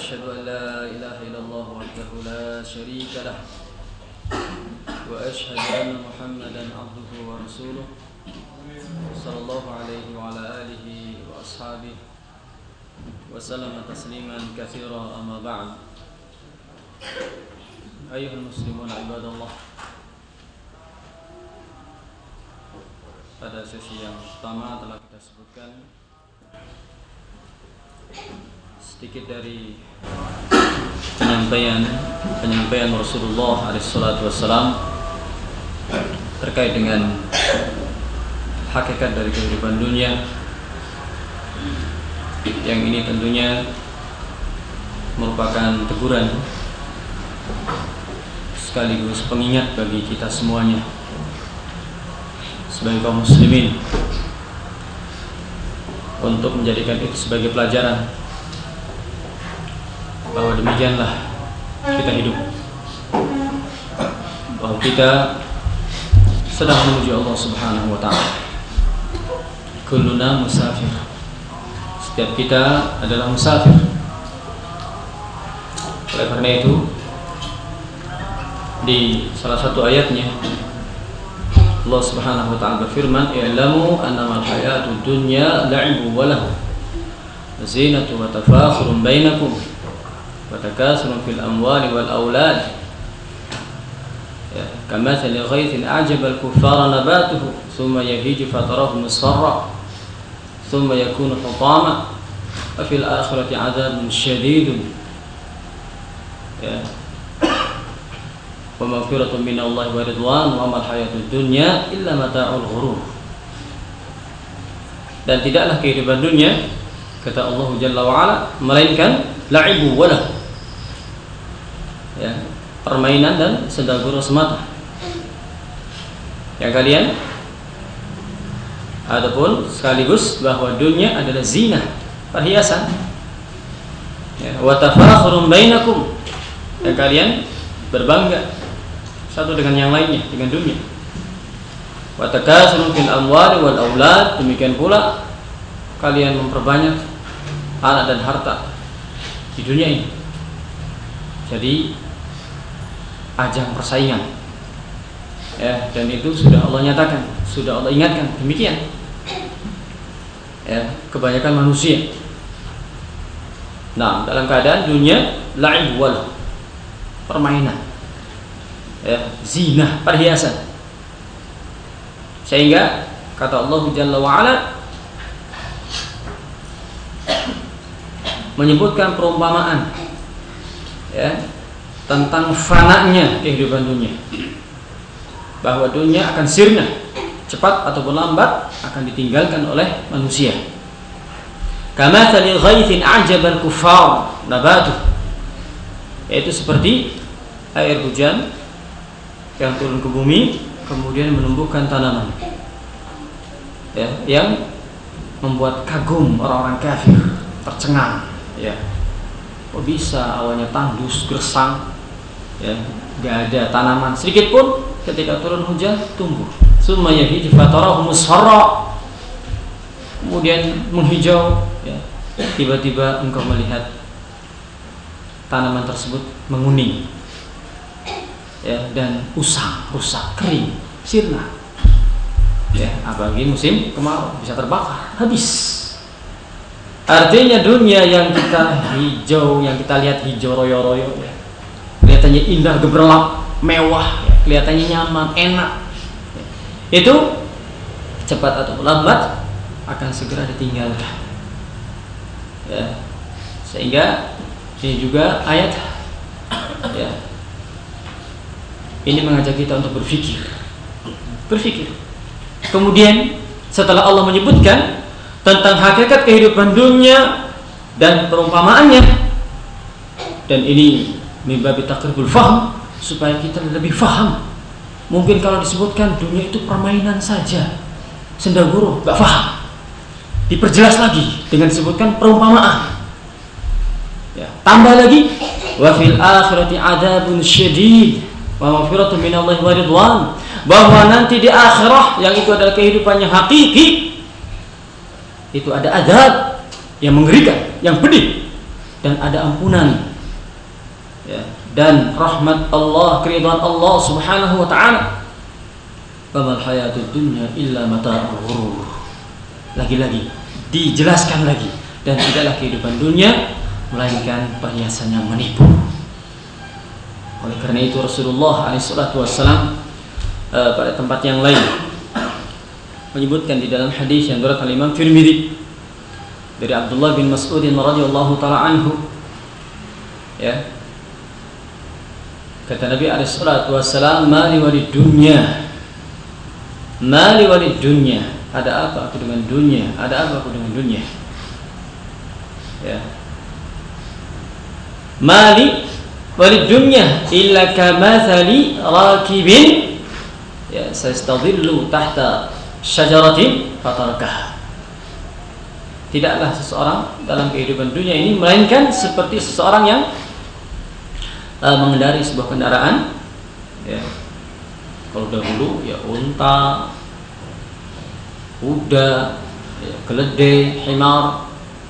وأشهد أن لا إله إلا الله وحده لا شريك له وأشهد أن محمدا عبده ورسوله صلى الله عليه وعلى آله وأصحابه وسلم تسليما كثيرا. أما بعد، أيها المسلمون عباد الله، pada sesi yang pertama telah kita sebutkan sedikit dari penyampaian Rasulullah SAW terkait dengan hakikat dari kehidupan dunia, yang ini tentunya merupakan teguran sekaligus pengingat bagi kita semuanya sebagai kaum muslimin untuk menjadikan itu sebagai pelajaran bahwa demikianlah kita hidup, bahwa kita sedang menuju Allah Subhanahu wa ta'ala. Kulluna musafir, setiap kita adalah musafir. Oleh karena itu, di salah satu ayatnya Allah Subhanahu wa ta'ala berfirman, "I'lamu annamal hayatud dunya la'ibun wa lahu zinatun wa tafakhurun bainakum wa takasurun fil amwali wal aulad kamathali ghaythin a'jaba al-kuffara nabatuhu thumma yahiju fatarahu musfarra thumma yakunu hutama wa fil akhirati 'adzabun syadidun wa maghfiratun minallahi wa ridwan wa mal hayatud dunya illa mata'ul ghurur." Dan tidaklah kehidupan dunia, kata Allah Jalla wa Ala, melainkan la'ibu wa lahu, permainan dan senda gurau semata. Yang kalian adapun sekaligus bahwa dunia adalah zina, perhiasan, wa tafakhurun bainakum, dan kalian berbangga satu dengan yang lainnya, dengan dunia. Wa takasurun fil amwali wal aulad, demikian pula kalian memperbanyak anak dan harta di dunia ini. Jadi ajang persaingan, dan itu sudah Allah nyatakan, sudah Allah ingatkan demikian. Kebanyakan manusia, nah, dalam keadaan dunia la'ib wal, permainan, zina, perhiasan. Sehingga kata Allah Jalla wa Ala menyebutkan perumpamaan tentang fananya kehidupan dunia, bahwa dunia akan sirna, cepat ataupun lambat akan ditinggalkan oleh manusia. Kamathali ghaythin a'jaba al-kuffar nabatuh, yaitu seperti air hujan yang turun ke bumi kemudian menumbuhkan tanaman, yang membuat kagum orang-orang kafir, tercengang, kok bisa awalnya tandus, gersang, gak ada tanaman sedikit pun, ketika turun hujan tumbuh. Summa yahiju fatarahu musfarra, kemudian menghijau, tiba-tiba engkau melihat tanaman tersebut menguning, dan usang, rusak, kering, sirna. Apalagi musim kemarau, bisa terbakar, habis. Artinya dunia yang kita hijau, yang kita lihat hijau royo-royo, kelihatannya indah, gemerlap, mewah, kelihatannya nyaman, enak, itu cepat atau lambat akan segera ditinggalkan. Sehingga ini juga ayat, ini mengajak kita untuk berpikir. Kemudian setelah Allah menyebutkan tentang hakikat kehidupan dunia dan perumpamaannya, dan ini mimbabi taqribul faham, supaya kita lebih faham. Mungkin kalau disebutkan dunia itu permainan saja, senda gurau, gak faham, diperjelas lagi dengan disebutkan perumpamaan. Tambah lagi, wa fil akhirati adzabun syadid wa maghfiratun minallahi wa ridwan, bahwa nanti di akhirah, yang itu adalah kehidupannya hakiki, itu ada azab yang mengerikan, yang pedih, dan ada ampunan, ya, dan rahmat Allah, keridhaan Allah Subhanahu wa taala. Wamal hayatud dunya illa mata'ul ghurur. Lagi-lagi dijelaskan lagi, dan tidaklah kehidupan dunia melainkan perhiasan yang menipu. Oleh karena itu Rasulullah SAW pada tempat yang lain menyebutkan di dalam hadis yang diriwayatkan oleh Imam Tirmidzi dari Abdullah bin Mas'ud radhiyallahu taala anhu, ya, kata Nabi SAW, mali walid dunya, mali walid dunya, ada apa aku dengan dunia, ada apa aku dengan dunia, ya, mali walid dunya illa kamathali rakibin, ya, sayastadhillu tahta syajaratin fatarakaha. Tidaklah seseorang dalam kehidupan dunia ini melainkan seperti seseorang yang mengendari sebuah kendaraan, ya. Kalau dahulu ya unta, kuda, ya, keledai, himar.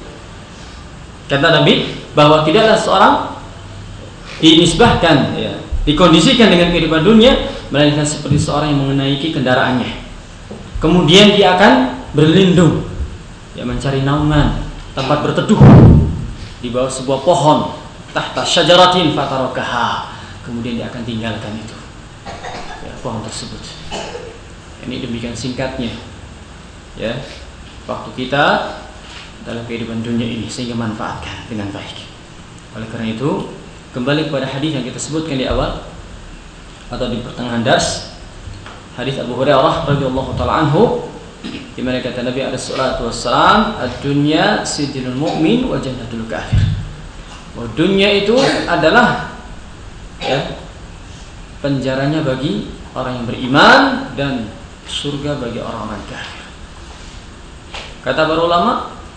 Kata Nabi bahwa tidaklah seorang dinisbahkan, ya, dikondisikan dengan kehidupan dunia melainkan seperti seorang yang menaiki kendaraannya. Kemudian dia akan berlindung, ya, mencari naungan, tempat berteduh di bawah sebuah pohon, tahta syajaratin fatarakaha. Kemudian dia akan tinggalkan itu, ya, pohon tersebut. Ini demikian singkatnya, ya, waktu kita dalam kehidupan dunia ini, sehingga manfaatkan dengan baik. Oleh karena itu, kembali kepada hadis yang kita sebutkan di awal atau di pertengahan dars, hadis Abu Hurairah radhiyallahu taala anhu, di mana kata Nabi alaihi salatu wassalam, ad-dunya sijnul mu'min wa jannatul kafir. Bahwa dunia itu adalah, ya, penjaranya bagi orang yang beriman dan surga bagi orang-orang kafir. Kata para ulama,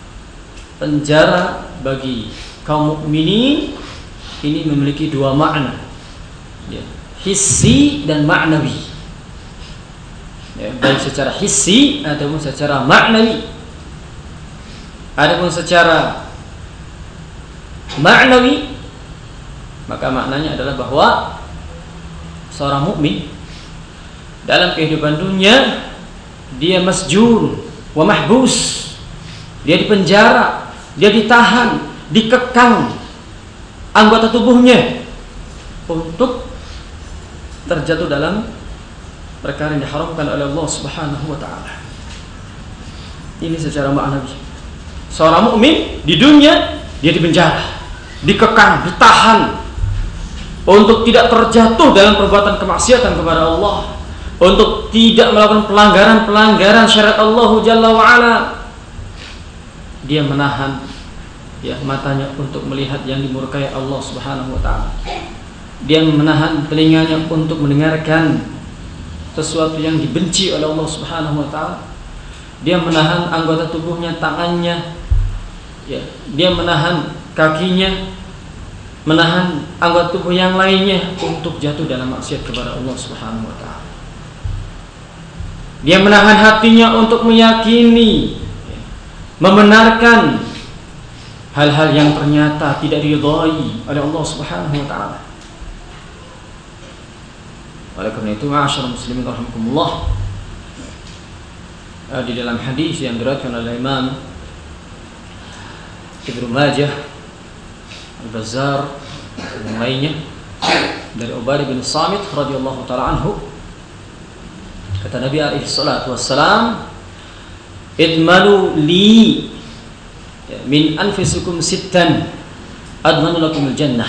penjara bagi kaum mukminin ini memiliki dua makna, ya, hissi dan ma'nawi, ya, baik secara hissi ataupun secara maknawi. Adapun secara maknawi, maka maknanya adalah bahwa seorang mukmin dalam kehidupan dunia dia masjun wa mahbus, dia dipenjara, dia ditahan, dikekang anggota tubuhnya untuk terjatuh dalam perkara yang diharamkan oleh Allah Subhanahu wa taala. Ini secara maknawi. Seorang mukmin di dunia dia dipenjara, dikekang, ditahan untuk tidak terjatuh dalam perbuatan kemaksiatan kepada Allah, untuk tidak melakukan pelanggaran-pelanggaran syariat Allah Jalla wa ala. Dia menahan, ya, matanya untuk melihat yang dimurkai Allah Subhanahu wa taala. Dia menahan telinganya untuk mendengarkan sesuatu yang dibenci oleh Allah Subhanahu wa taala. Dia menahan anggota tubuhnya, tangannya, ya, dia menahan kakinya, menahan anggota tubuh yang lainnya untuk jatuh dalam maksiat kepada Allah Subhanahu wa taala. Dia menahan hatinya untuk meyakini, ya, membenarkan hal-hal yang ternyata tidak diridhai oleh Allah Subhanahu wa taala. Oleh karena itu, ma'asyiral muslimin rahimakumullah, di dalam hadis yang diriwayatkan oleh Imam Ibnu Majah, Al-Bazzar dan lainnya dari Ubadah bin Samit radhiyallahu taala anhu, kata Nabi alaihi salatu wassalam, idmanu li min anfusikum sittan admanu lakumul jannah.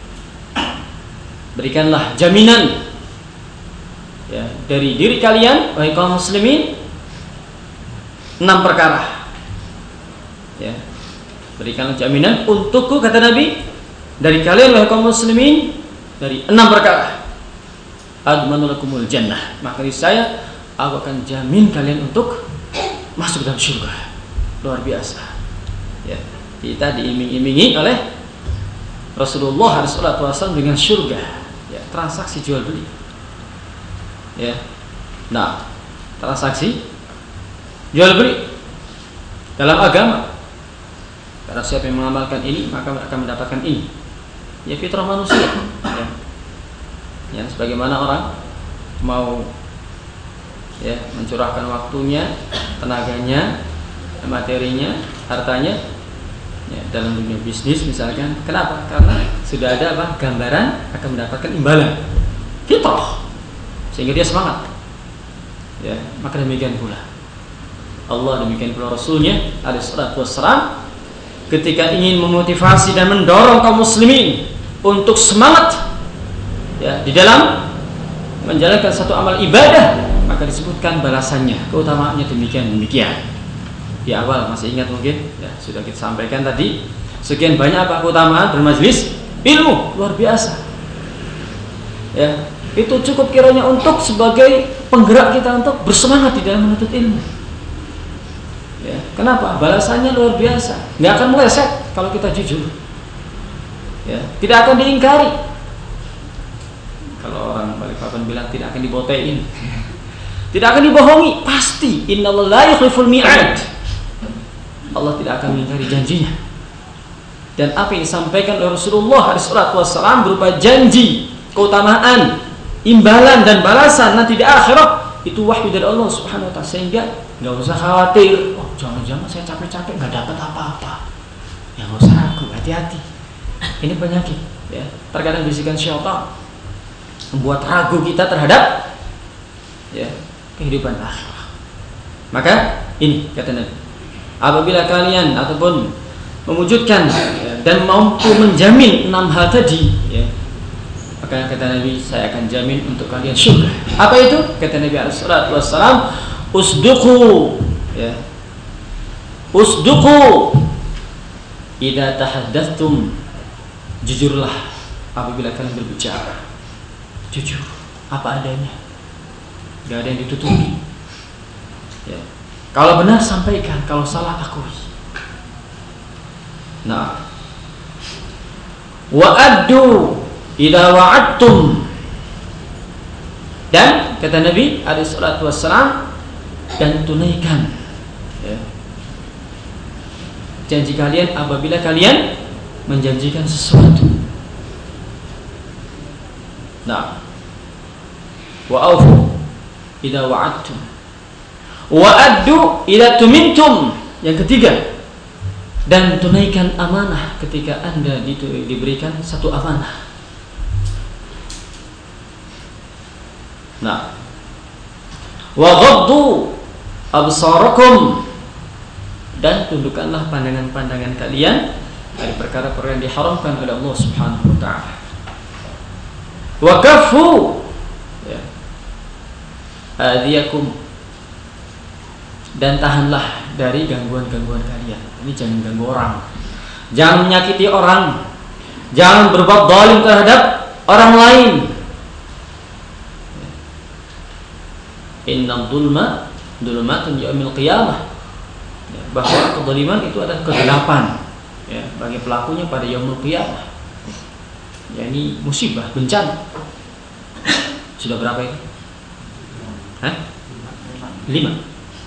Berikanlah jaminan, ya, dari diri kalian wahai kaum muslimin 6 perkara, ya, berikanlah jaminan untukku, kata Nabi, dari kalian wahai kaum muslimin dari 6 perkara. Admanu lakumul jannah, maka dari saya aku akan jamin kalian untuk masuk dalam surga. Luar biasa, ya, kita diiming-imingi oleh Rasulullah SAW dengan surga, ya, transaksi jual beli, ya. Nah, transaksi jual beli dalam agama Karena siapa yang mengamalkan ini maka akan mendapatkan ini. Ya fitrah manusia. Ya, sebagaimana orang mau mencurahkan waktunya, tenaganya, materinya, hartanya dalam dunia bisnis misalkan. Kenapa? Karena sudah ada gambaran akan mendapatkan imbalan. Fitrah. Sehingga dia semangat. Ya, maka demikian pula Allah, demikian pula Rasulnya alaihi salatu wassalam ketika ingin memotivasi dan mendorong kaum muslimin untuk semangat di dalam menjalankan satu amal ibadah, maka disebutkan balasannya, keutamaannya demikian. Di awal masih ingat mungkin sudah kita sampaikan tadi, sekian banyak keutamaan bermajlis ilmu, luar biasa. Itu cukup kiranya untuk sebagai penggerak kita untuk bersemangat di dalam menuntut ilmu. Kenapa? Balasannya luar biasa, nggak akan meleset kalau kita jujur. Tidak akan diingkari. Kalau orang Balikpapan bilang tidak akan dibotein, tidak akan dibohongi, pasti. Innallaha la yukhliful mi'ad. Allah tidak akan mengingkari janjinya. Dan apa yang disampaikan oleh Rasulullah SAW berupa janji, keutamaan, imbalan dan balasan nanti di akhirat, itu wahyu dari Allah Subhanahu wa taala. Sehingga nggak usah khawatir, jangan-jangan saya capek-capek nggak dapat apa-apa. Ya nggak usah ragu, hati-hati. Ini penyakit. Terkadang bisikan syaitan membuat ragu kita terhadap kehidupan akhirat. Maka ini kata Nabi, apabila kalian ataupun mewujudkan dan mampu menjamin 6 hal tadi, maka kata Nabi, saya akan jamin untuk kalian syurga. Apa itu? Kata Nabi alaihi salatu wassalam, usduqu idza tahaddatstum, jujurlah apabila kalian berbicara. Jujur apa adanya, gak ada yang ditutupi. Kalau benar sampaikan, kalau salah akui. Nah, wa'addu idza wa'adtum, dan kata Nabi alaihi salatu wassalam, dan tunaikan janji kalian apabila kalian menjanjikan sesuatu. Nah, wa'afu idza wa'adtum, wa'addu idza tumintum. Yang ketiga, dan tunaikan amanah ketika Anda diberikan satu amanah. Nah, wa ghaddu absarakum, dan tundukkanlah pandangan-pandangan kalian dari perkara-perkara yang diharamkan oleh Allah Subhanahu wa taala. Wa kaffu adiyakum, dan tahanlah dari gangguan-gangguan kalian. Ini jangan ganggu orang, jangan menyakiti orang, jangan berbuat zalim terhadap orang lain. Inna dzulma dzulumatun yaumil qiyamah, bahwa kezaliman itu adalah kegelapan bagi pelakunya pada yaumul qiyamah. Ini musibah, bencana. Sudah berapa ini? 5.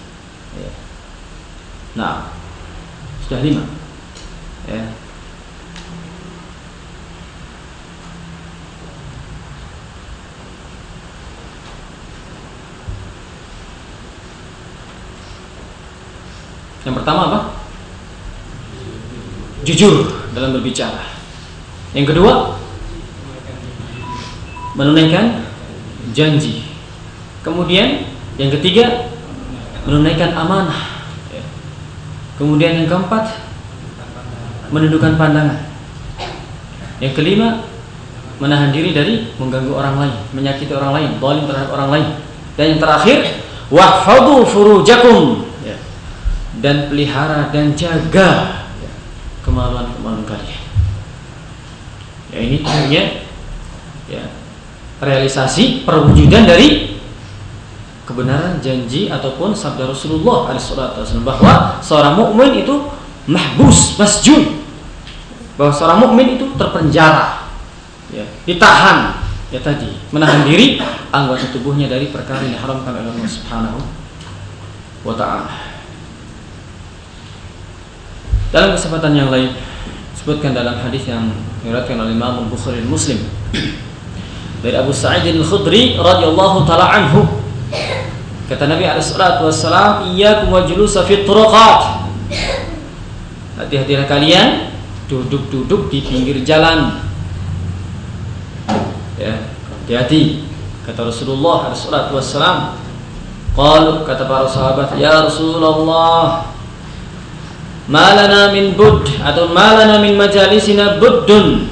Nah, sudah 5. Yang pertama apa? Jujur dalam berbicara. Yang kedua, menunaikan janji. Kemudian yang ketiga, menunaikan amanah. Kemudian yang keempat, menundukkan pandangan. Yang kelima, menahan diri dari mengganggu orang lain, menyakiti orang lain, zalim terhadap orang lain. Dan yang terakhir, wahfadhu furujakum, dan pelihara dan jaga kemaluan-kemaluan kalian. Ini tentunya realisasi perwujudan dari kebenaran janji ataupun sabda Rasulullah SAW bahwa seorang mukmin itu mahbus, masjun, bahwa seorang mukmin itu terpenjara, ditahan, tadi menahan diri anggota tubuhnya dari perkara yang diharamkan oleh Allah Subhanahu wa taala. Dalam kesempatan yang lain disebutkan dalam hadis yang diriwayatkan oleh Imam Bukhari dan Muslim dari Abu Sa'id Al-Khudri radhiyallahu taala anhu, kata Nabi alaihi salatu wassalam, iyyakum wa julusa fi turuqat, hati-hatilah kalian duduk-duduk di pinggir jalan. Ya, hati-hati, kata Rasulullah alaihi salatu wassalam. Qalu, kata para sahabat, ya Rasulullah, ma lana min budd, atau ma lana min majalisina buddun,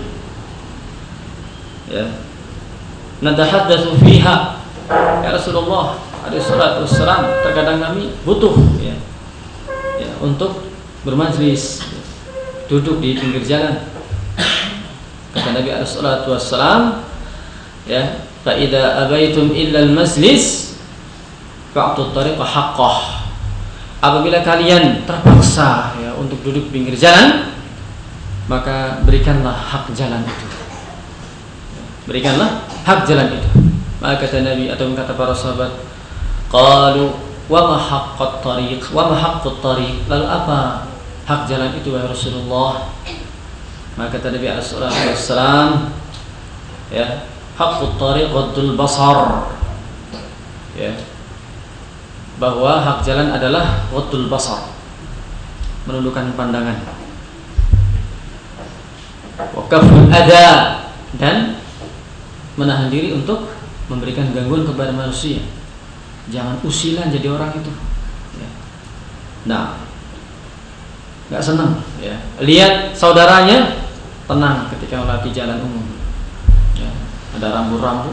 ya, natahaddatsu fiha. Ya Rasulullah alaihi salatu wassalam, terkadang kami butuh ya untuk bermajlis, duduk di pinggir jalan. Kata Nabi alaihi salatu wassalam, ya, fa idza abaitum illa al-majlis fa'tu tariqa haqqah. Apabila kalian terpaksa ya untuk duduk di pinggir jalan, maka berikanlah hak jalan itu. Berikanlah hak jalan itu. Maka kata Nabi atau kata para sahabat, qalu wa ma haqqut tariq, wa ma haqqut tariq, lalu apa hak jalan itu wahai Rasulullah? Maka kata Nabi sallallahu alaihi wasallam, ya, haqqut tariq ghaddul basar, ya, bahwa hak jalan adalah ghaddul basar, menundukkan pandangan, wa kaful adha, dan menahan diri untuk memberikan gangguan kepada manusia. Jangan usilan jadi orang itu ya. Nah, gak senang ya lihat saudaranya tenang ketika melewati jalan umum ya. Ada rambu-rambu,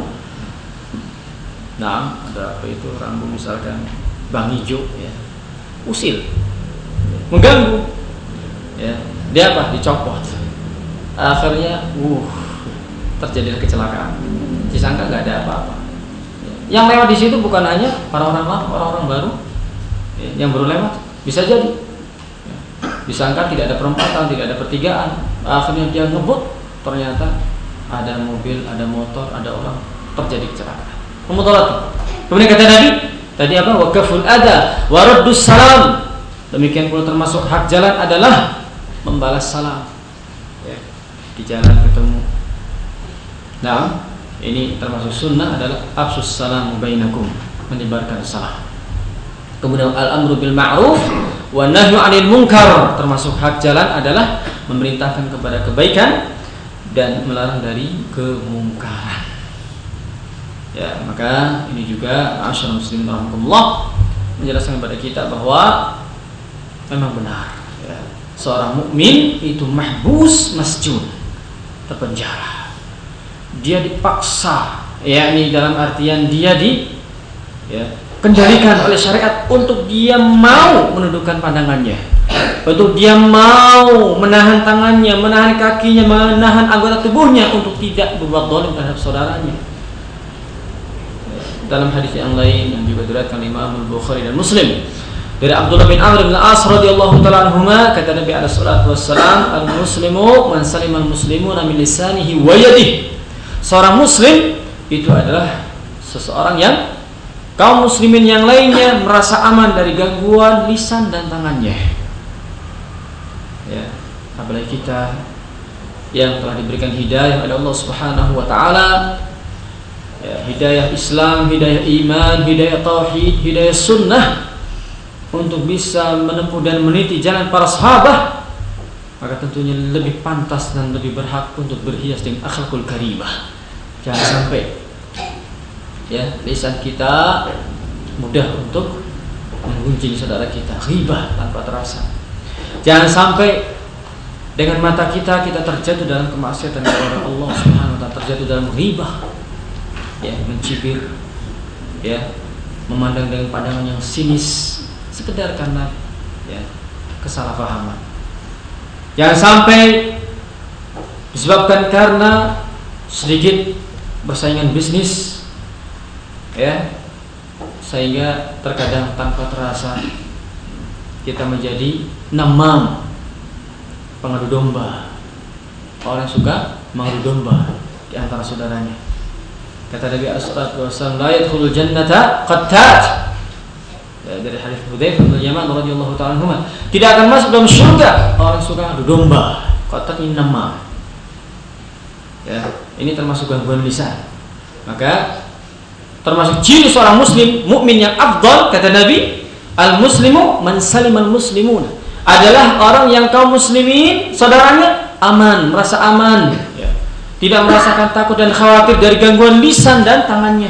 nah ada apa itu rambu misalkan bang hijau ya, usil, mengganggu ya, dia apa, dicopot, akhirnya terjadi kecelakaan, disangka nggak ada apa-apa. Yang lewat di situ bukan hanya para orang lama, orang-orang baru ya, yang baru lewat, bisa jadi ya, disangka tidak ada perempatan, tidak ada pertigaan, akhirnya dia ngebut, ternyata ada mobil, ada motor, ada orang, terjadi kecelakaan, pemudarat. Kemudian kata Nabi tadi apa, waqaful ada waraddus salam, demikian pula termasuk hak jalan adalah membalas salam ya, di jalan ketemu. Nah, ini termasuk sunnah adalah afsus salam bainakum, menyebarkan salam. Kemudian al-amru bil ma'ruf wa nahyu 'anil munkar, termasuk hak jalan adalah memerintahkan kepada kebaikan dan melarang dari kemungkaran. Ya, maka ini juga ma'asyiral muslimin rahimakumullah menjelaskan kepada kita bahwa memang benar ya, seorang mukmin itu mahbus masjun, terpenjara. Dia dipaksa, yakni dalam artian dia kendalikan oleh syariat untuk dia mau menundukkan pandangannya, untuk dia mau menahan tangannya, menahan kakinya, menahan anggota tubuhnya untuk tidak berbuat zalim terhadap saudaranya. Dalam hadis yang lain yang juga diriwayatkan Imam Bukhari dan Muslim dari Abdullah bin Amr bin As radhiyallahu taala anhuma, kata Nabi alaihi salatu wassalam, al-muslimu man salima al-muslimuna min lisanihi wa yadihi. Seorang muslim itu adalah seseorang yang kaum muslimin yang lainnya merasa aman dari gangguan lisan dan tangannya. Ya, apalagi kita yang telah diberikan hidayah oleh Allah Subhanahu wa taala. Ya, hidayah Islam, hidayah iman, hidayah tauhid, hidayah sunnah, untuk bisa menempuh dan meniti jalan para sahabat, maka tentunya lebih pantas dan lebih berhak untuk berhias dengan akhlakul karimah. Jangan sampai ya lisan kita mudah untuk menggunjing saudara kita, ghibah tanpa terasa. Jangan sampai dengan mata kita terjatuh dalam kemaksiatan kepada Allah Subhanahu wa taala, terjatuh dalam ghibah, ya, mencibir, ya, memandang dengan pandangan yang sinis sekedar karena ya kesalahpahaman. Jangan sampai disebabkan karena sedikit persaingan bisnis, ya, sehingga terkadang tanpa terasa kita menjadi namam, pengadu domba. Orang suka mengadu domba di antara saudaranya. Kata Nabi sallallahu alaihi wasallam, la yadkhulul jannata qattat, dari hadis Hudzaifah bin Yaman radhiyallahu ta'ala anhu, tidak akan masuk dalam surga orang suka adu domba, kotaknya nama. Ya, ini termasuk gangguan lisan. Maka termasuk ciri seorang muslim mukmin yang afdal, kata Nabi, al-muslimu man salimal muslimun, adalah orang yang kaum muslimin saudaranya aman, merasa aman, ya. Tidak merasakan takut dan khawatir dari gangguan lisan dan tangannya.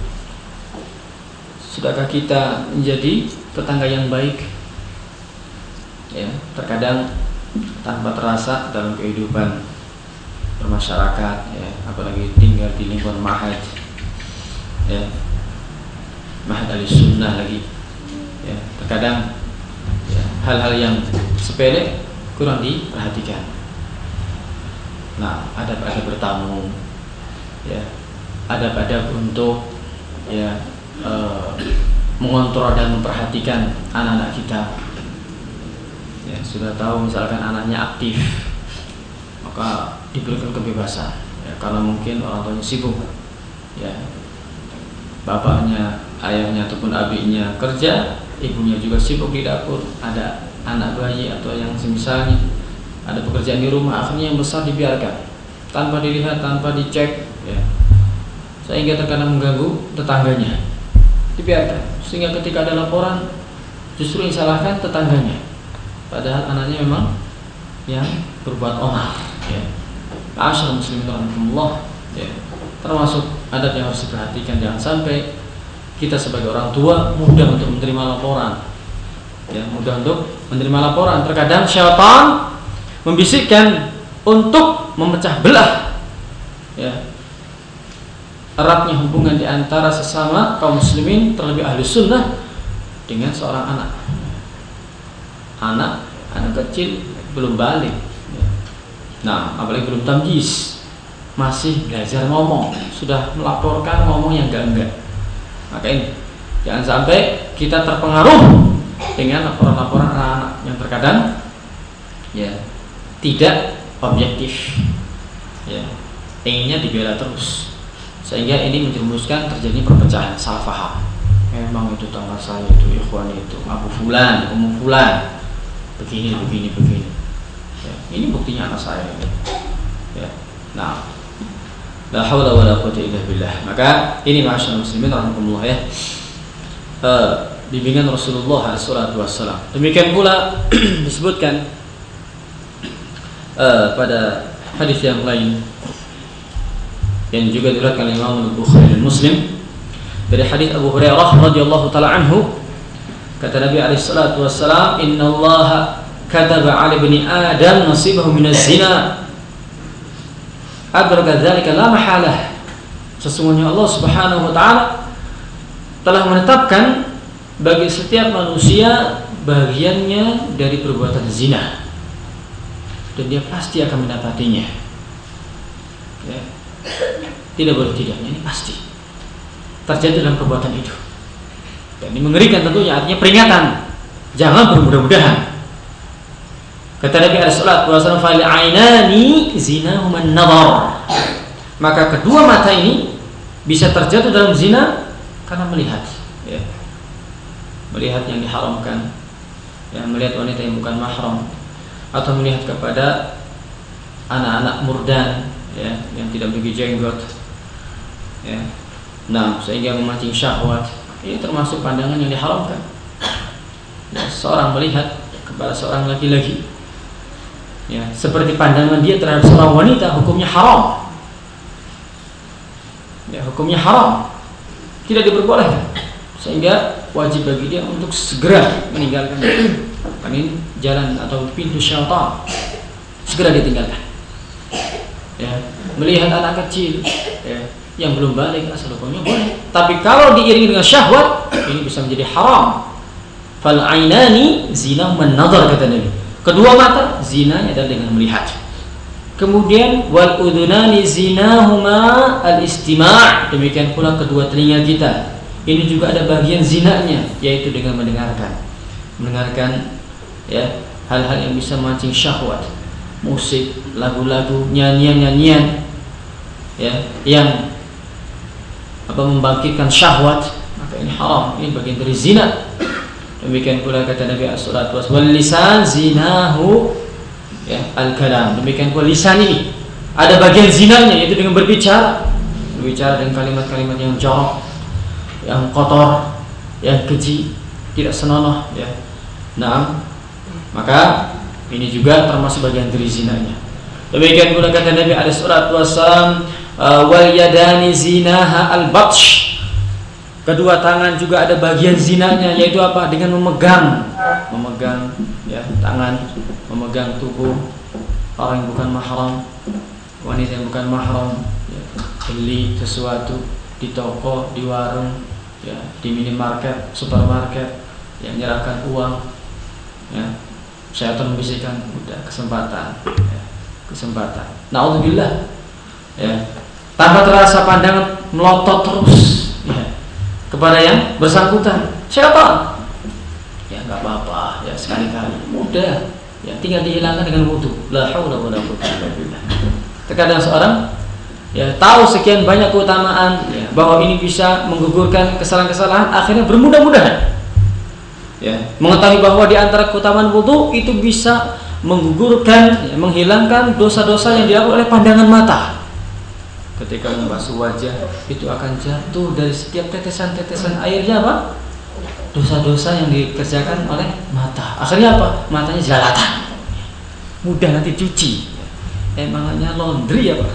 Sudahkah kita menjadi tetangga yang baik? Ya, terkadang tanpa terasa dalam kehidupan bermasyarakat, ya, apalagi tinggal di lingkungan ma'had, ya, ma'had al-sunnah lagi, ya, terkadang ya, hal-hal yang sepele kurang diperhatikan. Nah, adab-adab bertamu, ya, adab-adab untuk ya mengontrol dan memperhatikan anak-anak kita. Ya, sudah tahu misalkan anaknya aktif, maka diberikan kebebasan, ya, karena mungkin orang tuanya sibuk, ya, bapaknya, ayahnya ataupun abinya kerja, ibunya juga sibuk di dapur, ada anak bayi atau yang semisalnya, ada pekerjaan di rumah, akhirnya yang besar dibiarkan tanpa dilihat, tanpa dicek, ya, sehingga terkadang mengganggu tetangganya, dibiarkan, sehingga ketika ada laporan justru yang salahkan tetangganya, padahal anaknya memang yang berbuat onar, ya. Ma'asyiral muslimin rahimakumullah, ya, termasuk adab yang harus diperhatikan. Jangan sampai kita sebagai orang tua mudah untuk menerima laporan, ya, mudah untuk menerima laporan. Terkadang syaitan membisikkan untuk memecah belah, ya, eratnya hubungan di antara sesama kaum muslimin, terlebih ahli sunnah dengan seorang anak kecil belum balik, ya. Nah, apalagi belum tamyiz, masih belajar ngomong, sudah melaporkan ngomong yang enggak. Maka ini jangan sampai kita terpengaruh dengan laporan-laporan anak-anak yang terkadang, ya, tidak objektif, ya, inginnya dibela terus, sehingga ini menjerumuskan terjadi perpecahan, salah paham. Memang itu tangga saya, itu ikhwan, itu Abu Fulan, Ummu Fulan, begini. Ya, ini buktinya anak saya. Ya. Nah, la haula wala quwwata illa billah. Maka ini ma'asyiral muslimin rahimakumullah, ya, bimbingan Rasulullah sallallahu alaihi wasallam. Demikian pula disebutkan pada hadis yang lain yang juga diriwayatkan oleh Imam Al-Bukhari dan Muslim dari hadis Abu Hurairah radhiyallahu taala anhu, kata Nabi alaihi salatu wasallam, innallaha kataba 'ala ibni adam nasibahu minaz zina adraka dzalika la mahalah. Sesungguhnya Allah Subhanahu wa taala telah menetapkan bagi setiap manusia bagiannya dari perbuatan zina, dan dia pasti akan mendapatinya, ya. Tidak boleh tidaknya, ini pasti terjadi dalam perbuatan itu. Dan ini mengerikan tentunya, artinya peringatan, jangan bermudah-mudahan. Kata Nabi sallallahu alaihi wasallam, fal ainani zinahuma an-nadhar. Maka kedua mata ini bisa terjatuh dalam zina karena melihat, ya. Melihat yang diharamkan, ya, melihat wanita yang bukan mahram, atau melihat kepada anak-anak murdan, ya, yang tidak memiliki jenggot, ya. Nah, sehingga memancing syahwat. Ini termasuk pandangan yang diharamkan. Ya, seorang melihat kepada seorang laki-laki, ya, seperti pandangan dia terhadap seorang wanita, hukumnya haram. Ya, hukumnya haram, tidak diperbolehkan, sehingga wajib bagi dia untuk segera meninggalkan ini jalan atau pintu syaitan, segera ditinggalkan. Ya, melihat anak kecil, ya, yang belum balik, asal hukumnya boleh, tapi kalau diiringi dengan syahwat, ini bisa menjadi haram. Fal ainani zinahuma an-nadhar, kata Nabi. Kedua mata zinanya adalah dengan melihat. Kemudian wal udunani zinahuma al-istima'. Demikian pula kedua telinga kita, ini juga ada bagian zinanya, yaitu dengan mendengarkan, ya, hal-hal yang bisa memancing syahwat, musik, lagu-lagu, nyanyian-nyanyian, ya, yang membangkitkan syahwat, maka ini haram, ini bagian dari zina. Demikian pula kata Nabi sallallahu alaihi wasallam, wal lisan zinahu ya al-kalam. Demikian pula lisan ini ada bagian zinanya, yaitu dengan berbicara dengan kalimat-kalimat yang jorok, yang kotor, yang keji, tidak senonoh ya. Nah, maka ini juga termasuk bagian dari zinanya. Demikian pula kata Nabi alaihi salatu wasallam, wal yadani zinaha al-batsh. Kedua tangan juga ada bagian zinanya, yaitu apa? Dengan memegang ya tangan, memegang tubuh orang yang bukan mahram, wanita yang bukan mahram ya. Beli sesuatu di toko, di warung ya, di minimarket, supermarket, yang menyerahkan uang ya. Syaitan membisikkan, udah kesempatan ya. Kesempatan. Naudzubillah ya. Tanpa terasa pandangan melotot terus ya, kepada yang bersangkutan. Syaitan ya, nggak apa-apa ya, sekali-kali mudah ya, tinggal dihilangkan dengan wudu. La haula wala quwwata illa billah. Terkadang seorang ya tahu sekian banyak keutamaan ya, bahwa ini bisa menggugurkan kesalahan-kesalahan, akhirnya bermudah-mudahan ya, mengetahui bahwa di antara keutamaan wudu itu bisa menggugurkan ya, menghilangkan dosa-dosa yang dilakukan oleh pandangan mata. Ketika membasuh wajah, itu akan jatuh dari setiap tetesan-tetesan airnya apa? Dosa-dosa yang dikerjakan oleh mata. Akhirnya apa? Matanya jelalatan, mudah nanti cuci. Emangnya laundry ya Pak?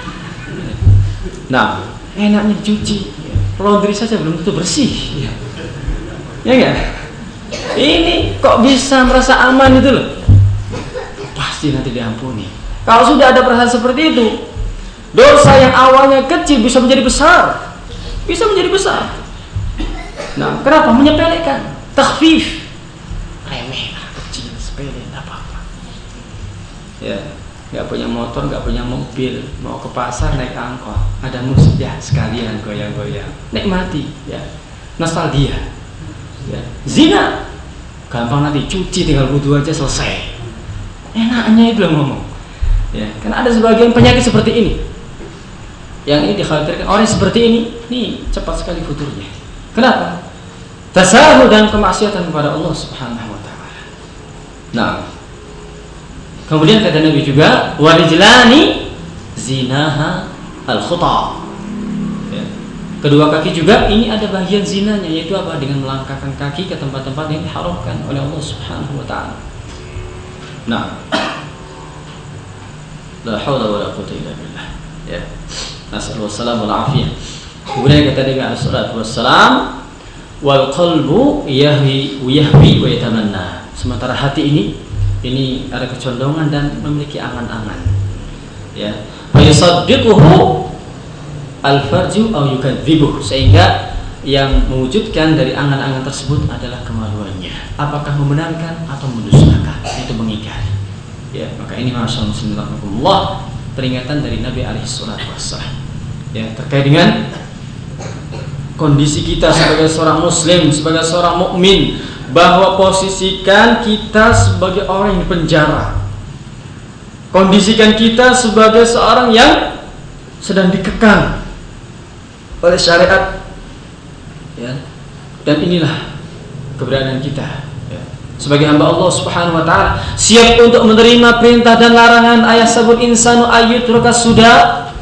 Nah, enaknya cuci, laundry saja belum tentu bersih. Ya enggak? Ini kok bisa merasa aman itu loh? Pasti nanti diampuni. Kalau sudah ada perasaan seperti itu, dosa yang awalnya kecil bisa menjadi besar. Bisa menjadi besar. Nah, kenapa? Menyepelekan, takhfif, remeh, kecil, sepele, tidak apa-apa. Ya, nggak punya motor, nggak punya mobil, mau ke pasar naik angkot, ada musik ya, sekalian goyang-goyang, nikmati, ya, nostalgia. Ya. Zina, gampang nanti cuci, tinggal wudu aja selesai. Enaknya itu ngomong. Ya, karena ada sebagian penyakit seperti ini. Yang ini dikhawatirkan orang seperti ini cepat sekali futurnya. Kenapa? Tasahuh dan kemaksiatan kepada Allah Subhanahu wa taala. Nah, kemudian kata Nabi juga, warijlani zinaha al-khuta. Ya. Kedua kaki juga ini ada bagian zinanya, yaitu apa? Dengan melangkahkan kaki ke tempat-tempat yang diharamkan oleh Allah Subhanahu wa taala. Nah, la haula wala quwwata illa billah. Ya. Nasallahu alaihi wasallam. Kemudian kata Nabi sallallahu alaihi wasallam, wal qalbu yahwi wa yatamanna. Sementara hati ini ada kecondongan dan memiliki angan-angan. Ya. Fa yusaddiquhu al-farju aw yukadzibuh, sehingga yang mewujudkan dari angan-angan tersebut adalah kemaluannya. Apakah membenarkan atau mendustakan, itu mengingkari. Ya, maka ini masyaallah peringatan dari Nabi alaihi salatu wassalam. Ya, terkait dengan kondisi kita sebagai seorang muslim, sebagai seorang mukmin, bahwa posisikan kita sebagai orang yang dipenjara. Kondisikan kita sebagai seorang yang sedang dikekang oleh syariat. Ya. Dan inilah keberadaan kita ya, sebagai hamba Allah Subhanahu wa taala, siap untuk menerima perintah dan larangan. Ayahsabul insanu ayyutraka sudah.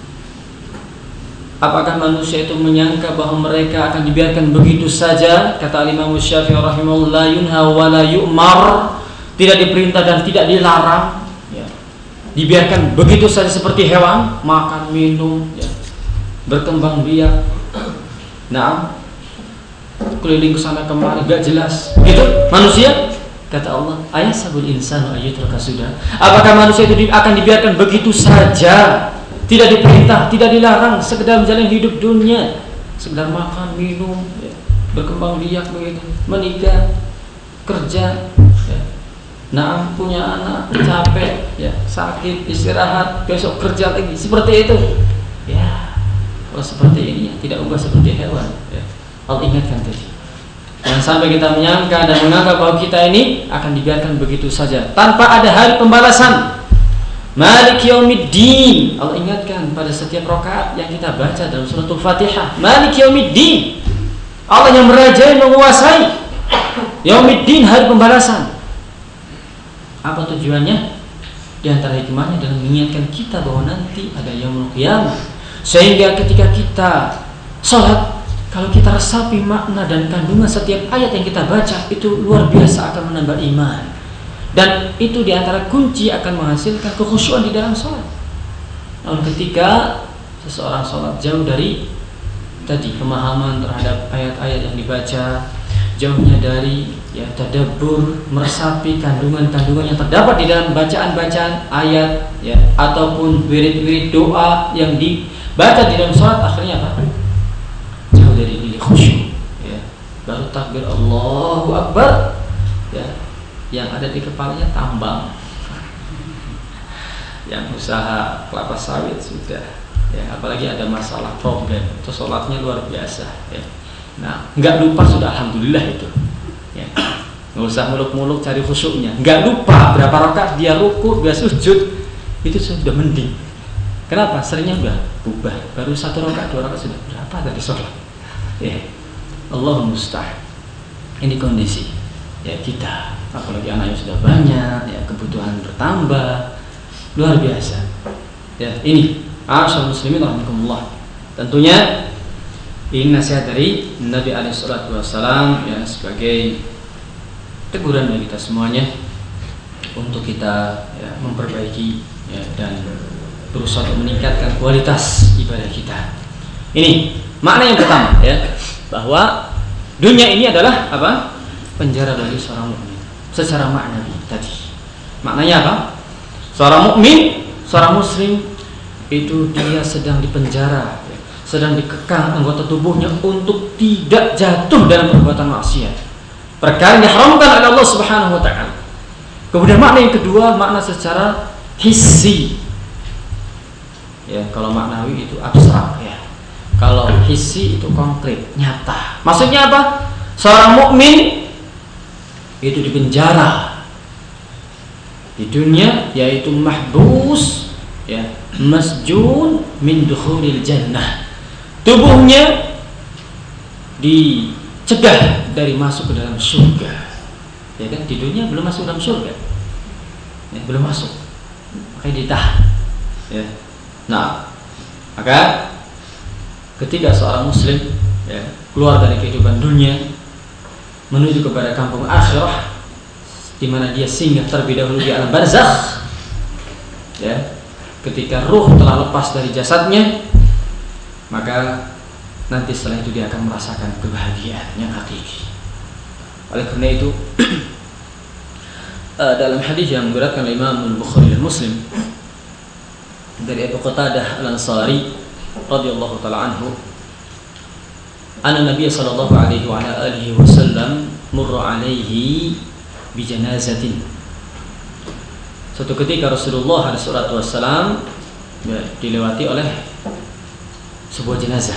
Apakah manusia itu menyangka bahwa mereka akan dibiarkan begitu saja? Kata Imam Syafi'i rahimahullah, la yunha wa la yu'mar, tidak diperintah dan tidak dilarang ya. Dibiarkan begitu saja seperti hewan, makan, minum ya, berkembang biak. Nah, keliling kesana kemari gak jelas. Begitu manusia, kata Allah, ayahsabul insanu ayyutraka sudah. Apakah manusia itu akan dibiarkan begitu saja, tidak diperintah, tidak dilarang, sekedar menjalani hidup dunia, sekedar makan, minum, ya, berkembang biak begitu, menikah, kerja, ya. Nah, punya anak, capek, ya, sakit, istirahat, besok kerja lagi, seperti itu. Ya, kalau seperti ini tidak ubah seperti hewan. Ya. Allah ingatkan tadi, jangan sampai kita menyangka dan menganggap bahwa kita ini akan dibiarkan begitu saja tanpa ada hari pembalasan. Maliki yaumiddin. Allah ingatkan pada setiap rakaat yang kita baca dalam suratul Fatihah, Maliki yaumiddin. Allah yang merajai, menguasai Yaumiddin, hari pembalasan. Apa tujuannya? Di antara hikmahnya adalah mengingatkan kita bahwa nanti ada yaumul qiyamah. Sehingga ketika kita sholat, kalau kita resapi makna dan kandungan setiap ayat yang kita baca, itu luar biasa akan menambah iman. Dan itu di antara kunci akan menghasilkan kekhusyuan di dalam sholat. Namun ketika seseorang sholat jauh dari tadi pemahaman terhadap ayat-ayat yang dibaca, jauhnya dari tadabbur, meresapi kandungan-kandungan yang terdapat di dalam bacaan-bacaan ayat ataupun wirid-wirid doa yang dibaca di dalam sholat, akhirnya apa? Jauh dari nilai khusyuk. Baru takbir Allahu Akbar, yang ada di kepalanya tambang. Yang usaha kelapa sawit sudah, apalagi ada masalah problem, itu sholatnya luar biasa. Nah, nggak lupa sudah alhamdulillah itu. Nggak usah muluk-muluk cari khusyuknya. Nggak lupa berapa rakaat dia ruku, dia sujud, itu sudah mending. Kenapa? Seringnya udah bubar. Baru 1 rakaat, 2 rakaat sudah berapa tadi sholat? Allahumma musta'an. Ini kondisi kita. Apalagi anaknya sudah banyak, kebutuhan bertambah, luar biasa. Ini Ma'asyiral muslimin rahimakumullah. Tentunya ini nasihat dari Nabi alaihi salatu wasallam sebagai teguran bagi kita semuanya untuk kita memperbaiki dan berusaha untuk meningkatkan kualitas ibadah kita. Ini makna yang pertama, bahwa dunia ini adalah apa? Penjara bagi seorang mukmin. Secara maknawi tadi. Maknanya apa? Seorang mukmin, seorang muslim itu dia sedang dipenjara, sedang dikekang anggota tubuhnya untuk tidak jatuh dalam perbuatan maksiat, perkara yang diharamkan oleh Allah Subhanahu wa taala. Kemudian makna yang kedua, makna secara hissi. Kalau maknawi itu abstrak, kalau hissi itu konkret, nyata. Maksudnya apa? Seorang mukmin itu dipenjara di dunia, yaitu mahbus, masjun min dukhulil jannah. Tubuhnya dicegah dari masuk ke dalam surga. Di dunia belum masuk dalam surga, belum masuk, makanya ditahan. Nah, maka ketika seorang muslim keluar dari kehidupan dunia menuju kepada kampung akhirah, di mana dia singgah terlebih dahulu di alam barzakh, ketika ruh telah lepas dari jasadnya, maka nanti setelah itu dia akan merasakan kebahagiaan yang hakiki. Oleh karena itu dalam hadis yang diriwayatkan oleh Imam Al-Bukhari dan Muslim dari Abu Qatadah Al-Ansari radhiyallahu taala anhu, anna Nabiy sallallahu alaihi wa ala alihi wasallam murra alaihi bi janazatin. Suatu ketika Rasulullah alaihi salatu wasallam dilewati oleh sebuah jenazah.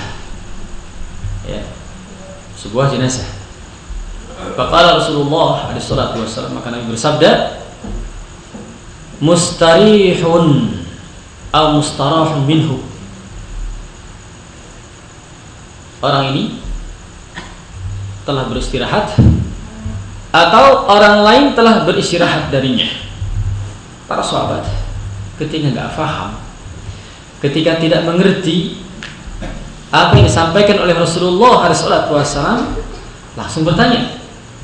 Sebuah jenazah. Faqala Rasulullah alaihi salatu wasallam, maka Nabi bersabda, mustarihun atau mustarahun minhu. Orang ini telah beristirahat atau orang lain telah beristirahat darinya. Para sahabat ketika nggak paham, ketika tidak mengerti apa yang disampaikan oleh Rasulullah SAW, langsung bertanya.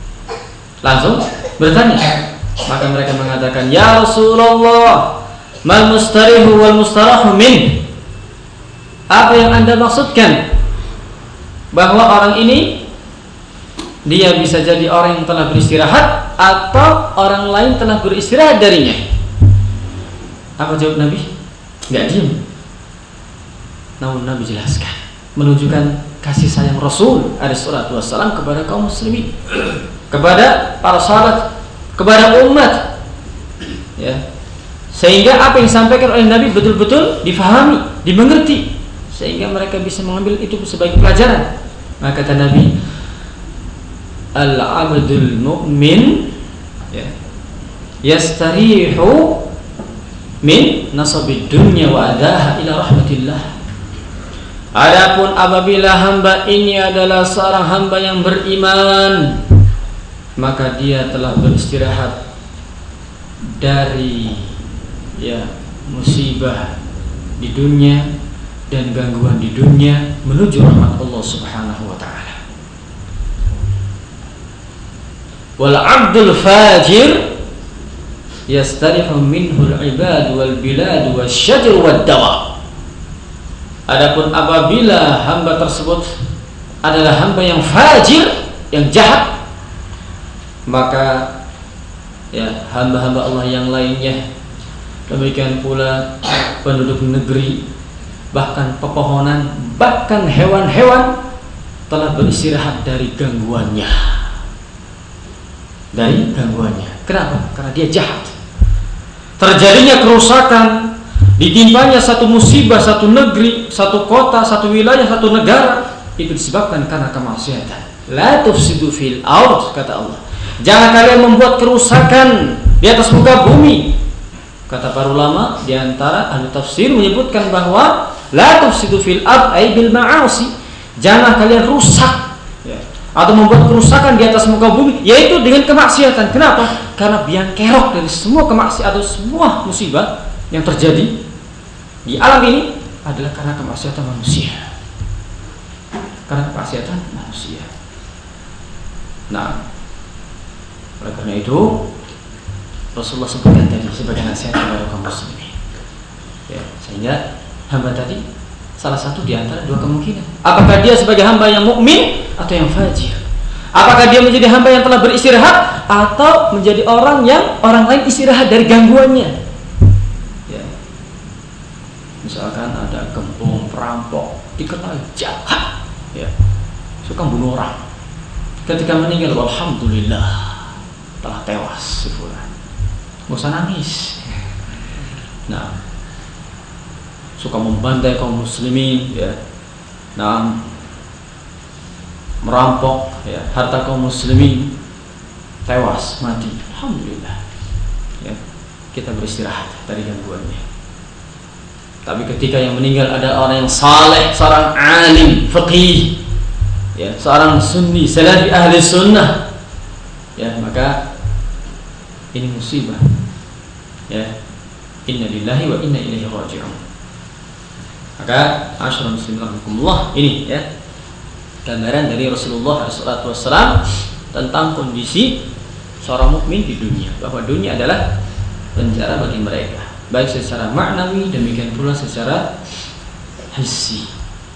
Maka mereka mengatakan, ya Rasulullah, mal mustarihu wal mustarahu min. Apa yang Anda maksudkan? Bahwa orang ini dia bisa jadi orang yang telah beristirahat atau orang lain telah beristirahat darinya. Apa jawab Nabi? Enggak diam. Namun Nabi jelaskan, menunjukkan kasih sayang Rasul alaihi salatu wassalam kepada kaum muslimin, kepada para sahabat, kepada umat, sehingga apa yang disampaikan oleh Nabi betul-betul difahami, dimengerti, sehingga mereka bisa mengambil itu sebagai pelajaran. Maka kata Nabi, al-abdul mu'min yastarihu min nasabid dunya wa adaha ila rahmatillah. Adapun apabila hamba ini adalah seorang hamba yang beriman, maka dia telah beristirahat dari musibah di dunia dan gangguan di dunia menuju rahmat Allah Subhanahu wa taala. Wal 'abdul fajir yastarihu minhu al-ibad wal bilad wasyajar wad dawa. Adapun apabila hamba tersebut adalah hamba yang fajir, yang jahat, maka hamba-hamba Allah yang lainnya, demikian pula penduduk negeri, bahkan pepohonan, bahkan hewan-hewan telah beristirahat dari gangguannya. Kenapa? Karena dia jahat. Terjadinya kerusakan, ditimpanya satu musibah, satu negeri, satu kota, satu wilayah, satu negara, itu disebabkan karena kemaksiatan. La tufsidu fil ard, kata Allah. Jangan kalian membuat kerusakan di atas muka bumi. Kata para ulama di antara ahli tafsir menyebutkan bahwa la tufsidu fil ard ay bil ma'asi. Jangan kalian rusak atau membuat kerusakan di atas muka bumi, yaitu dengan kemaksiatan. Kenapa? Karena biang kerok dari semua kemaksiatan atau semua musibah yang terjadi di alam ini adalah karena kemaksiatan manusia. Nah, oleh karena itu Rasulullah sebutkan tadi sebagai nasihat kepada kaum muslimin. Sehingga hamba tadi salah satu di antara dua kemungkinan. Apakah dia sebagai hamba yang mukmin atau yang fajir? Apakah dia menjadi hamba yang telah beristirahat atau menjadi orang yang orang lain istirahat dari gangguannya? Misalkan ada gembong, perampok, dikenal jahat, suka bunuh orang. Ketika meninggal, alhamdulillah telah tewas si fulan. Gak usah nangis. Nah, suka membantai kaum muslimin, merampok harta kaum muslimin, tewas, mati. Alhamdulillah, kita beristirahat dari gangguannya. Tapi ketika yang meninggal ada orang yang saleh, seorang alim, faqih, seorang sunni, salafi ahli sunnah, maka ini musibah. Inna lillahi wa inna ilaihi raji'un. Maka asyrul muslimin rahimakumullah, ini gambaran dari Rasulullah SAW tentang kondisi seorang mukmin di dunia, bahwa dunia adalah penjara bagi mereka, baik secara maknawi demikian pula secara hissi.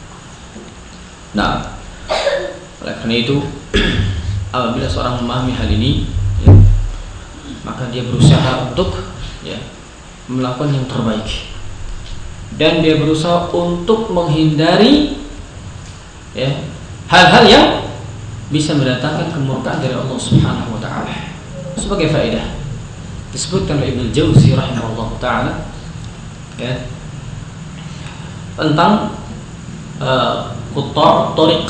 Nah, oleh karena itu apabila seorang memahami hal ini, maka dia berusaha untuk melakukan yang terbaik, dan dia berusaha untuk menghindari hal-hal yang bisa mendatangkan kemurkaan dari Allah Subhanahu wa taala. Sebagai faedah disebutkan oleh Ibnu Jauzi rahimahullah taala tentang quttar thariq,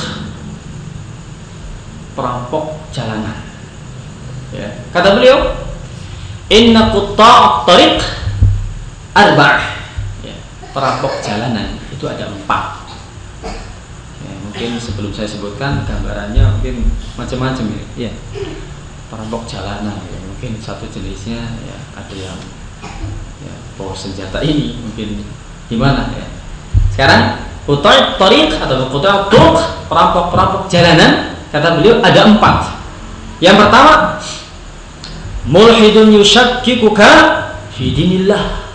perampok jalanan. Kata beliau, inna quttar thariq arba'ah. Perampok jalanan itu ada 4. Mungkin sebelum saya sebutkan gambarannya mungkin macam-macam perampok jalanan, mungkin satu jenisnya ada yang bawa senjata ini, mungkin gimana Sekarang quttar thariq atau quttar turuq, perampok jalanan, kata beliau ada 4. Yang pertama, mulhidun yushakkikuka fi dinillah.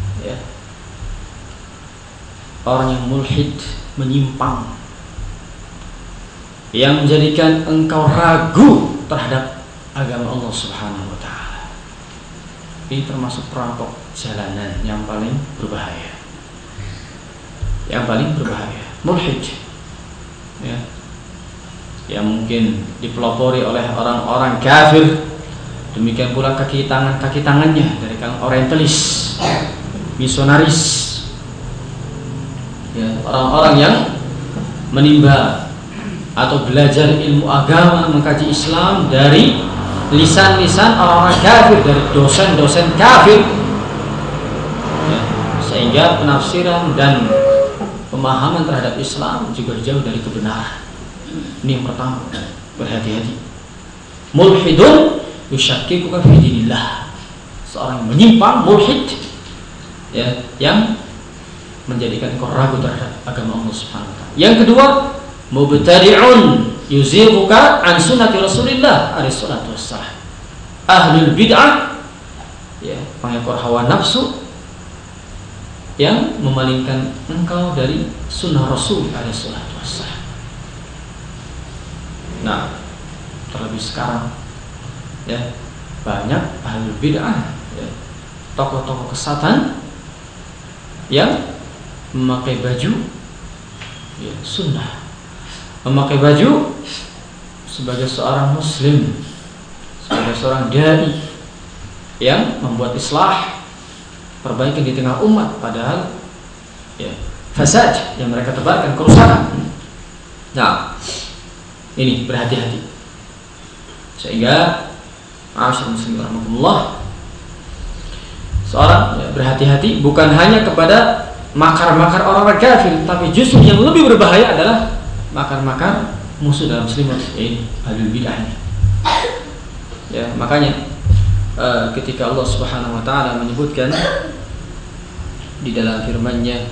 Orang yang mulhid, menyimpang, yang menjadikan engkau ragu terhadap agama Allah Subhanahu wa taala. Ini termasuk perampok jalanan yang paling berbahaya. Mulhid, yang mungkin dipelopori oleh orang-orang kafir. Demikian pula kaki tangannya dari kalangan orientalis, misionaris, orang-orang yang menimba atau belajar ilmu agama, mengkaji Islam dari lisan-lisan orang-orang kafir, dari dosen-dosen kafir, sehingga penafsiran dan pemahaman terhadap Islam juga jauh dari kebenaran. Ini yang pertama, berhati-hati. mulhidun yushakkiku fi dinillah. Seorang yang menyimpang, mulhid, ya, yang menjadikan engkau ragu terhadap agama Allah Subhanahu wa taala. Yang kedua, mubtadi'un yuzighuka an sunnati Rasulillah alaihi salatu wassalam. Ahlul bid'ah, ya, pengekor hawa nafsu yang memalingkan engkau dari sunnah Rasul alaihi salatu wassalam. Nah, terlebih sekarang, ya, banyak ahlul bid'ah, ya, tokoh-tokoh kesatan yang memakai baju, ya, sunnah, memakai baju sebagai seorang muslim, sebagai seorang dai yang membuat islah, perbaikan di tengah umat, padahal, ya, fasad yang mereka tebarkan, kerusakan. Nah, ini berhati-hati, sehingga ma'asyiral muslimin rahimakumullah, seorang, ya, berhati-hati bukan hanya kepada makar-makar orang-orang kafir, tapi justru yang lebih berbahaya adalah makar-makar musuh dalam selimut, ini ahlul bid'ah. Ya, makanya ketika Allah Subhanahu wa taala menyebutkan di dalam firman-Nya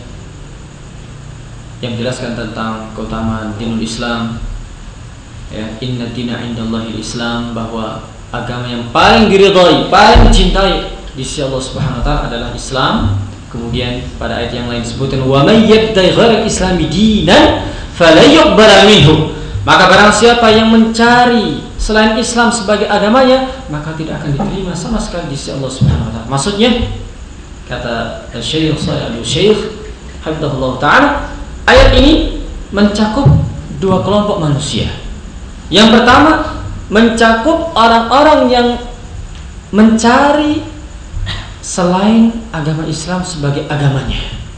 yang menjelaskan tentang keutamaan dinul Islam, ya, inna dina indallahil Islam, bahwa agama yang paling diridhai, paling dicintai di sisi Allah Subhanahu wa taala adalah Islam. Kemudian pada ayat yang lain disebutkan wa may yabtaghi ghairal islami dinan falan yuqbala minhu. Maka barang siapa yang mencari selain Islam sebagai agamanya, maka tidak akan diterima sama sekali di sisi Allah Subhanahu wa taala. Maksudnya, kata Syekh Shalih Al-Syekh hafizahullah taala, ayat ini mencakup dua kelompok manusia. Yang pertama, mencakup orang-orang yang mencari selain agama Islam sebagai agamanya.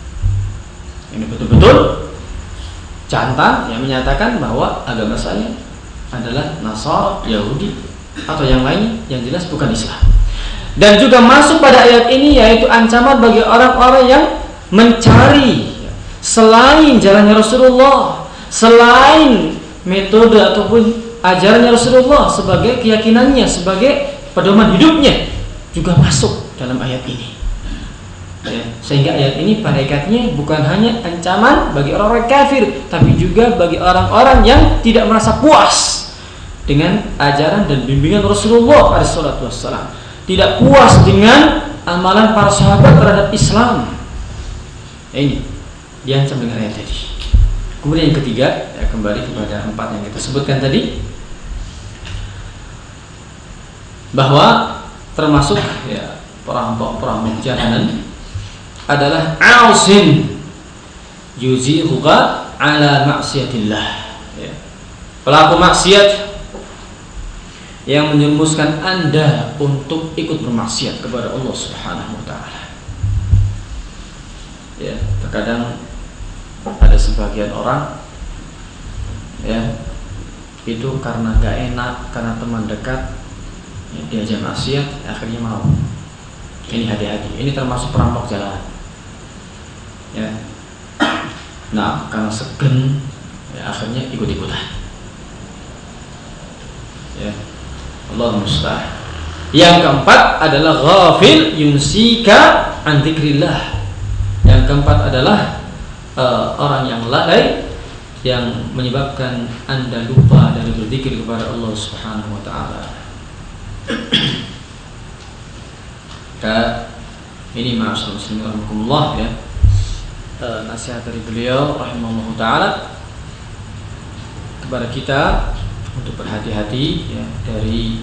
Ini betul-betul jantan yang menyatakan bahwa agama saya adalah Nasara, Yahudi, atau yang lain yang jelas bukan Islam. Dan juga masuk pada ayat ini yaitu ancaman bagi orang-orang yang mencari selain jalannya Rasulullah, selain metode ataupun ajarannya Rasulullah sebagai keyakinannya, sebagai pedoman hidupnya, juga masuk dalam ayat ini, ya, sehingga ayat ini pada hakikatnya bukan hanya ancaman bagi orang-orang kafir, tapi juga bagi orang-orang yang tidak merasa puas dengan ajaran dan bimbingan Rasulullah SAW, tidak puas dengan amalan para sahabat terhadap Islam. Ya, ini diancam dengan ayat tadi. Kemudian yang ketiga, ya, kembali kepada 4 yang kita sebutkan tadi, bahwa termasuk, ya, perampok jalanan adalah ausin yuzighuka ala maksiatillah, ya, pelaku maksiat yang menjerumuskan Anda untuk ikut bermaksiat kepada Allah Subhanahu wa taala. Ya, terkadang ada sebagian orang, ya, itu karena gak enak, karena teman dekat, ya, diajak maksiat, akhirnya mau. Ini hati-hati, ini termasuk perampok jalanan, ya. Nah, karena segen, ya, akhirnya ikut-ikutan, ya. Allah musta'an. Yang keempat adalah ghafil yunsika an dzikrillah. Yang keempat adalah orang yang lalai yang menyebabkan Anda lupa dari berzikir kepada Allah Subhanahu wa taala. Ini ma'asyiral muslimin rahimakumullah, ya, nasihat dari beliau rahimahullah taala kepada kita untuk berhati-hati, ya, dari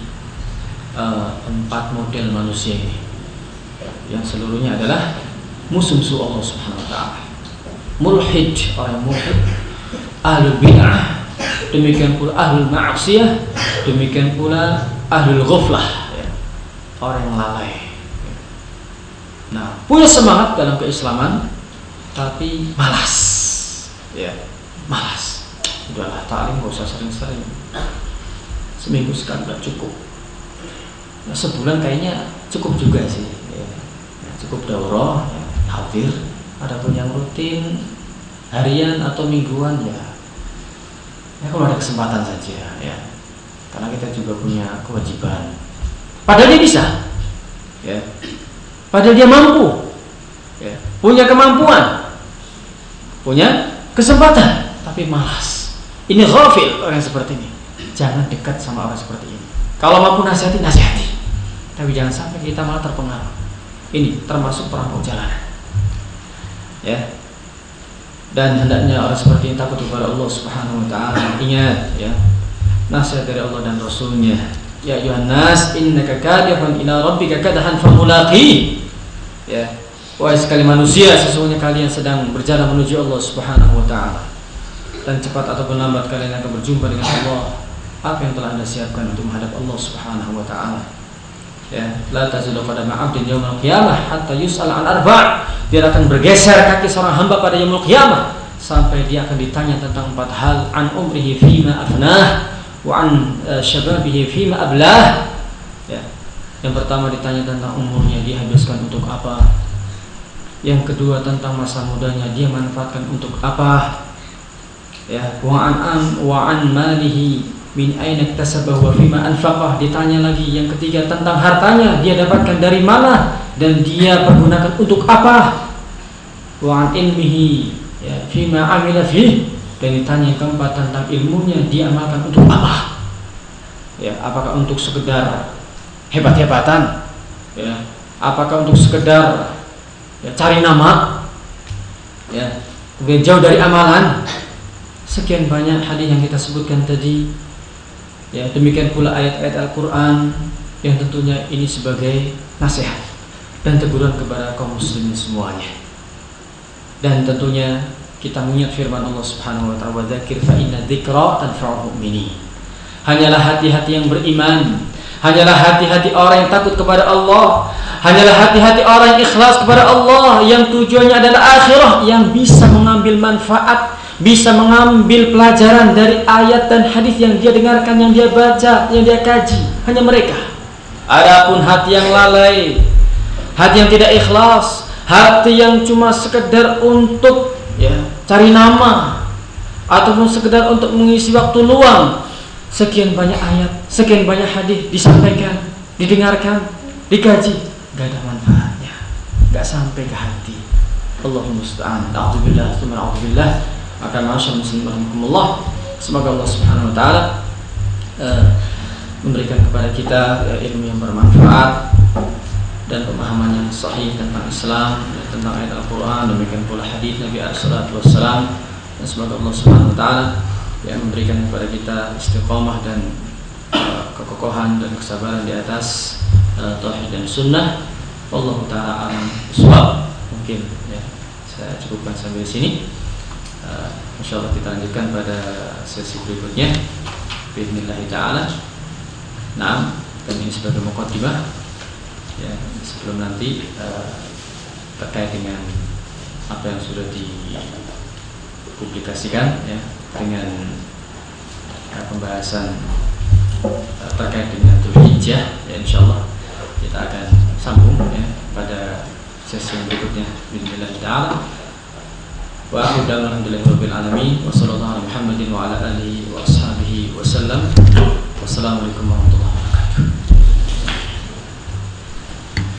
4 model manusia ini, yang seluruhnya adalah musuh-musuh Allah Subhanahu wa taala. Mulhid, orang mulhid, ahlul bid'ah, demikian pula ahlul ma'siyah, demikian pula ahlul ghaflah, ya, orang yang lalai. Nah, punya semangat dalam keislaman tapi malas, ya, malas. Udahlah, ta'lim gak usah sering-sering, seminggu sekali gak cukup, nah, sebulan kayaknya cukup juga sih, ya. Cukup daurah, ya, hadir. Adapun yang rutin harian atau mingguan, ya, ya kalau ada kesempatan saja, ya. karena kita juga punya kewajiban. Padahal dia bisa, ya. Padahal dia mampu, ya. Punya kemampuan, punya kesempatan, tapi malas. Ini ghafil orang seperti ini. Jangan dekat sama orang seperti ini. Kalau mampu nasihati, tapi jangan sampai kita malah terpengaruh. Ini termasuk perampok jalanan, ya. Dan hendaknya orang seperti ini takut kepada Allah Subhanahu wa taala. Ingat, ya, nasihat dari Allah dan Rasulnya. Ya ayuhan nas, innaka kadihun ila rabbika kadahan famulaqi. Ya, wahai sekali manusia, sesungguhnya kalian sedang berjalan menuju Allah Subhanahu wa taala. Dan cepat ataupun lambat kalian akan berjumpa dengan Allah. Apa yang telah Anda siapkan untuk menghadap Allah Subhanahu wa taala. Ya, la tazilu qadama 'abdin yaumil qiyamah hatta yus'al 'an arba'. Dia akan bergeser kaki seorang hamba pada yaumul qiyamah sampai dia akan ditanya tentang 4 hal, an umrihi fima afnah wa an syababihi fima ablah. Ya. Yang pertama ditanya tentang umurnya, dia habiskan untuk apa? Yang kedua tentang masa mudanya, dia manfaatkan untuk apa? Ya, wa an malihi min aina iktasabahu wa fima anfaqah. Ditanya lagi yang ketiga tentang hartanya, dia dapatkan dari mana dan dia pergunakan untuk apa? Wa an ilmihi, ya, fima amila fih. Dan ditanya yang keempat tentang ilmunya, dia amalkan untuk apa? Ya, apakah untuk sekedar hebat-hebatan? Ya, apakah untuk sekedar, ya, cari nama? Ya, kemudian jauh dari amalan. Sekian banyak hadis yang kita sebutkan tadi. Ya, demikian pula ayat-ayat Al-Quran yang tentunya ini sebagai nasihat dan teguran kepada kaum muslimin semuanya. Dan tentunya kita mengingat firman Allah Subhanahu wa taala, "Wadzakir fa inna dzikra tanfa'ul mu'minin." Hanyalah hati-hati yang beriman, hanyalah hati-hati orang yang takut kepada Allah, hanyalah hati-hati orang yang ikhlas kepada Allah, yang tujuannya adalah akhirah, yang bisa mengambil manfaat, bisa mengambil pelajaran dari ayat dan hadis yang dia dengarkan, yang dia baca, yang dia kaji. Hanya mereka. Adapun hati yang lalai, hati yang tidak ikhlas, hati yang cuma sekedar untuk, ya, cari nama ataupun sekedar untuk mengisi waktu luang, sekian banyak ayat, sekian banyak hadis disampaikan, didengarkan, dikaji, gak ada manfaatnya, gak sampai ke hati. Allahumma musta'an. A'udzubillah, tsumma a'udzubillah. Maka masyaallah muslimin rahimakumullah, semoga Allah Subhanahu wa taala memberikan kepada kita ilmu yang bermanfaat dan pemahaman yang sahih tentang Islam, tentang ayat Al-Qur'an, demikian pula hadis Nabi sallallahu alaihi wasallam. Dan semoga Allah Subhanahu wa taala yang memberikan kepada kita istiqamah dan kekokohan dan kesabaran di atas tauhid dan sunnah. Allah taala alam bisawab. Mungkin, ya, saya cukupkan sampai di sini. Insyaallah kita lanjutkan pada sesi berikutnya bismillah taala. Nah, dan ini sebagai muqaddimah, ya, sebelum nanti terkait dengan apa yang sudah dipublikasikan, ya, dengan pembahasan terkait dengan Dzulhijjah, ya, insyaallah kita akan sambung, ya, pada sesi yang berikutnya bismillah taala. Wa akhiru da'wana alhamdulillahirabbil alamin wa sallallahu ala Muhammadin wa ala alihi wa ashabihi wa sallam. Wassalamualaikum warahmatullahi wabarakatuh.